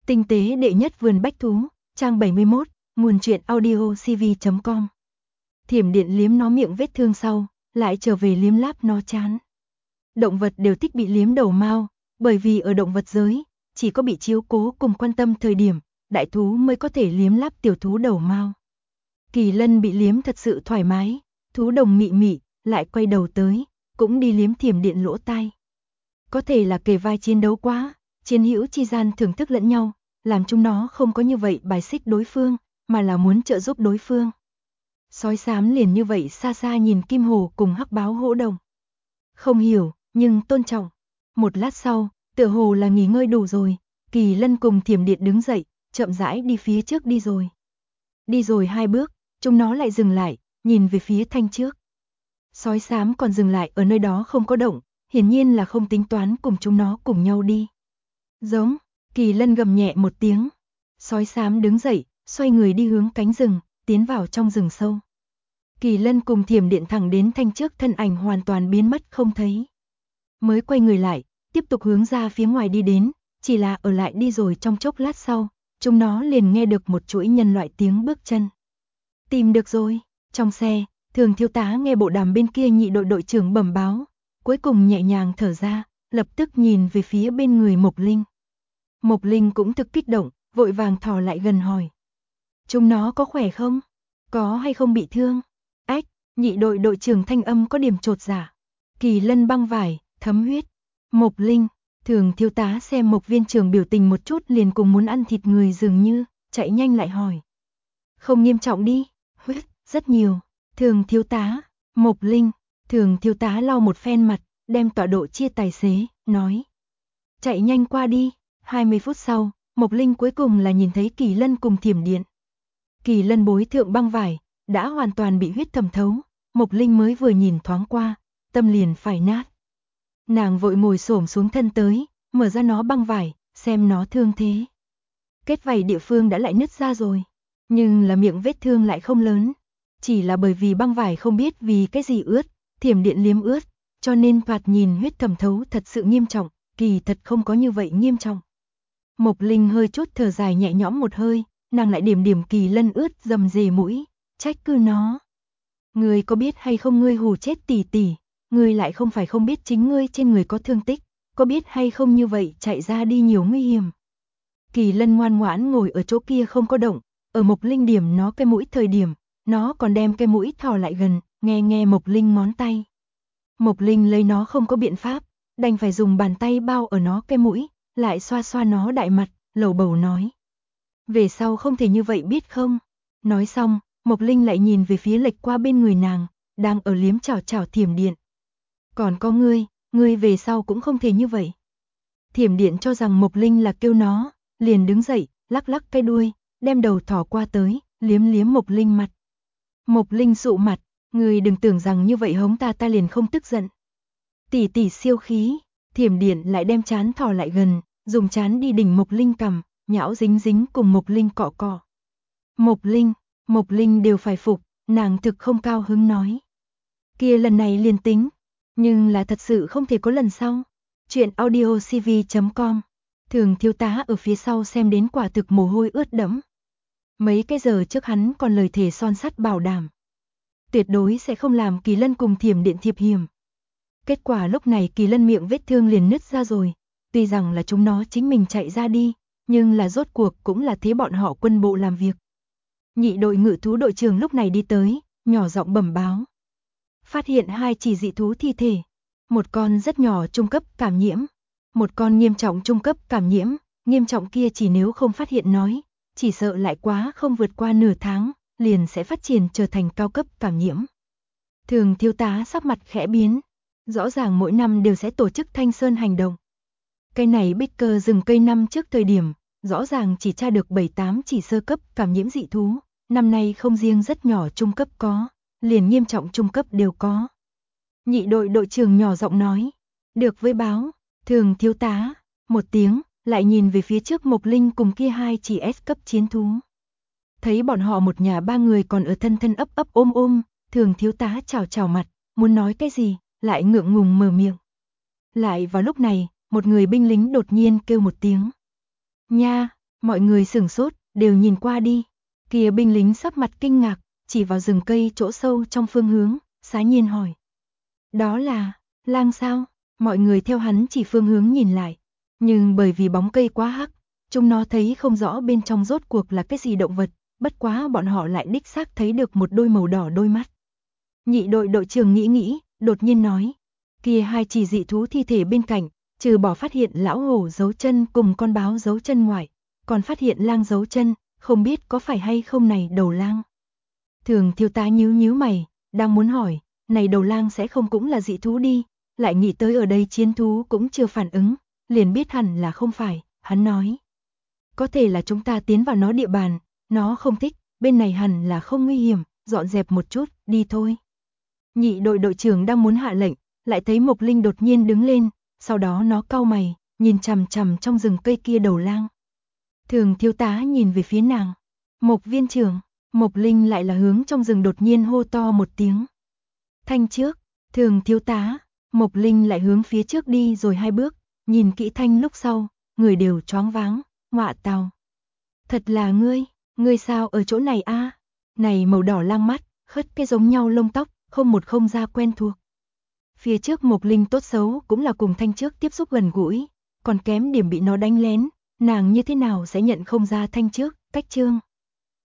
Tinh tế đệ nhất vườn bách thú, trang 71, nguồn truyện audio cv.com. Thiểm điện liếm nó miệng vết thương sau, lại trở về liếm láp nó chán. Động vật đều thích bị liếm đầu mao, bởi vì ở động vật giới, chỉ có bị chiếu cố cùng quan tâm thời điểm, đại thú mới có thể liếm láp tiểu thú đầu mao. Kỳ Lân bị liếm thật sự thoải mái, thú đồng mị mị, lại quay đầu tới, cũng đi liếm thiểm điện lỗ tai. Có thể là kề vai chiến đấu quá, chiến hữu chi gian thưởng thức lẫn nhau, làm chúng nó không có như vậy bài xích đối phương, mà là muốn trợ giúp đối phương. Sói xám liền như vậy xa xa nhìn Kim Hổ cùng Hắc Báo hỗ đồng. Không hiểu, nhưng tôn trọng. Một lát sau, tựa hồ là nghỉ ngơi đủ rồi, Kỳ Lân cùng thiểm điện đứng dậy, chậm rãi đi phía trước đi rồi. Đi rồi 2 bước, chúng nó lại dừng lại, nhìn về phía thanh trước. Sói xám còn dừng lại ở nơi đó không có động, hiển nhiên là không tính toán cùng chúng nó cùng nhau đi. Giống, Kỳ Lân gầm nhẹ một tiếng. Sói xám đứng dậy, xoay người đi hướng cánh rừng, tiến vào trong rừng sâu. Kỳ Lân cùng thiểm điện thẳng đến thanh trước, thân ảnh hoàn toàn biến mất không thấy. Mới quay người lại, tiếp tục hướng ra phía ngoài đi đến, chỉ là ở lại đi rồi trong chốc lát sau, chúng nó liền nghe được một chuỗi nhân loại tiếng bước chân. Tìm được rồi, trong xe, Thường thiếu tá nghe bộ đàm bên kia nhị đội đội trưởng bẩm báo, cuối cùng nhẹ nhàng thở ra, lập tức nhìn về phía bên người Mộc Linh. Mộc Linh cũng thực kích động, vội vàng thò lại gần hỏi. Chúng nó có khỏe không? Có hay không bị thương? Ách, nhị đội đội trưởng thanh âm có điểm chột dạ. Kỳ Lân băng vải, thấm huyết. Mộc Linh, Thường thiếu tá xem Mộc viên trưởng biểu tình một chút liền cùng muốn ăn thịt người dường như, chạy nhanh lại hỏi. Không nghiêm trọng đi, huyết, rất nhiều. Thường thiếu tá, Mộc Linh, Thường thiếu tá lau một phen mặt, đem tọa độ chia tài xế, nói. Chạy nhanh qua đi, 20 phút sau, Mộc Linh cuối cùng là nhìn thấy Kỳ Lân cùng thiểm điện. Kỳ Lân bối thượng băng vải, đã hoàn toàn bị huyết thẩm thấu, Mộc Linh mới vừa nhìn thoáng qua, tâm liền phải nát. Nàng vội ngồi xổm xuống thân tới, mở ra nó băng vải, xem nó thương thế. Kết vảy địa phương đã lại nứt ra rồi, nhưng là miệng vết thương lại không lớn. Chỉ là bởi vì băng vải không biết vì cái gì ướt, thiểm điện liếm ướt, cho nên thoạt nhìn huyết thẩm thấu thật sự nghiêm trọng, kỳ thật không có như vậy nghiêm trọng. Mộc Linh hơi chút thở dài nhẹ nhõm một hơi, nàng lại điểm điểm Kỳ Lân ướt dầm dề mũi, trách cứ nó. Ngươi có biết hay không ngươi hù chết tỷ tỷ, ngươi lại không phải không biết chính ngươi trên người có thương tích, có biết hay không như vậy chạy ra đi nhiều nguy hiểm. Kỳ Lân ngoan ngoãn ngồi ở chỗ kia không có động, ở Mộc Linh điểm nó cái mũi thời điểm, nó còn đem cái mũi thò lại gần, nghe nghe Mộc Linh ngón tay. Mộc Linh lấy nó không có biện pháp, đành phải dùng bàn tay bao ở nó cái mũi, lại xoa xoa nó đại mặt, lầu bầu nói. Về sau không thể như vậy biết không? Nói xong, Mộc Linh lại nhìn về phía lệch qua bên người nàng, đang ở liếm chảo chảo thiểm điện. Còn có ngươi về sau cũng không thể như vậy. Thiểm điện cho rằng Mộc Linh là kêu nó, liền đứng dậy, lắc lắc cái đuôi, đem đầu thỏ qua tới, liếm liếm Mộc Linh mặt. Mộc Linh dụ mặt, ngươi đừng tưởng rằng như vậy hống ta liền không tức giận. Tỷ tỷ siêu khí, thiểm điện lại đem chán thò lại gần, dùng chán đi đỉnh Mộc Linh cằm, nhão dính dính cùng Mộc Linh cọ cọ. Mộc Linh đều phải phục, nàng thực không cao hứng nói. Kia lần này liền tính, nhưng là thật sự không thể có lần sau. Chuyện audio cv.com. Thường thiếu tá ở phía sau xem đến quả thực mồ hôi ướt đẫm. Mấy cái giờ trước hắn còn lời thề son sắt bảo đảm. Tuyệt đối sẽ không làm Kỳ Lân cùng thiểm điện thiệp hiểm. Kết quả lúc này Kỳ Lân miệng vết thương liền nứt ra rồi. Tuy rằng là chúng nó chính mình chạy ra đi, nhưng là rốt cuộc cũng là thế bọn họ quân bộ làm việc. Nhị đội ngự thú đội trưởng lúc này đi tới, nhỏ giọng bẩm báo. Phát hiện 2 chỉ dị thú thi thể. Một con rất nhỏ trung cấp cảm nhiễm. Một con nghiêm trọng trung cấp cảm nhiễm, nghiêm trọng kia chỉ nếu không phát hiện nói, chỉ sợ lại quá không vượt qua nửa tháng, liền sẽ phát triển trở thành cao cấp cảm nhiễm. Thường thiếu tá sắc mặt khẽ biến, rõ ràng mỗi năm đều sẽ tổ chức Thanh Sơn hành động. Cây này bích cơ rừng cây năm trước thời điểm, rõ ràng chỉ tra được 7-8 chỉ sơ cấp cảm nhiễm dị thú, năm nay không riêng rất nhỏ trung cấp có, liền nghiêm trọng trung cấp đều có. Nhị đội đội trưởng nhỏ giọng nói, được với báo, Thường thiếu tá, một tiếng, lại nhìn về phía trước Mộc Linh cùng kia 2 chỉ S cấp chiến thú. Thấy bọn họ một nhà 3 người còn ở thân thân ấp ấp ôm ôm, Thường thiếu tá chào chào mặt, muốn nói cái gì, lại ngượng ngùng mở miệng. Lại vào lúc này, một người binh lính đột nhiên kêu một tiếng. Nha, Mọi người sửng sốt, đều nhìn qua đi. Kia binh lính sắc mặt kinh ngạc, chỉ vào rừng cây chỗ sâu trong phương hướng, xá nhiên hỏi. Đó là, lang sao? Mọi người theo hắn chỉ phương hướng nhìn lại. Nhưng bởi vì bóng cây quá hắc, chúng nó thấy không rõ bên trong rốt cuộc là cái gì động vật, bất quá bọn họ lại đích xác thấy được một đôi màu đỏ đôi mắt. Nhị đội đội trưởng nghĩ, đột nhiên nói. Kia hai chỉ dị thú thi thể bên cạnh, trừ bỏ phát hiện lão hổ dấu chân cùng con báo dấu chân ngoài, còn phát hiện lang dấu chân, không biết có phải hay không này đầu lang. Thường thiếu tá nhíu mày, đang muốn hỏi, này đầu lang sẽ không cũng là dị thú đi, lại nghĩ tới ở đây chiến thú cũng chưa phản ứng, liền biết hẳn là không phải, hắn nói. Có thể là chúng ta tiến vào nó địa bàn, nó không thích, bên này hẳn là không nguy hiểm, dọn dẹp một chút, đi thôi. Nhị đội đội trưởng đang muốn hạ lệnh, lại thấy Mộc Linh đột nhiên đứng lên, sau đó nó cau mày, nhìn chằm chằm trong rừng cây kia đầu lang. Thường thiếu tá nhìn về phía nàng. Mộc viên trưởng, Mộc Linh lại là hướng trong rừng đột nhiên hô to một tiếng. Thanh trước, thường thiếu tá, Mộc Linh lại hướng phía trước đi rồi hai bước, nhìn kỹ Thanh lúc sau, người đều choáng váng, ngọa tào. Thật là ngươi sao ở chỗ này a? Này màu đỏ lang mắt, khất cái giống nhau lông tóc, không một không ra quen thuộc. Phía trước Mộc Linh tốt xấu cũng là cùng Thanh trước tiếp xúc gần gũi, còn kém điểm bị nó đánh lén, nàng như thế nào sẽ nhận không ra Thanh trước, cách trương.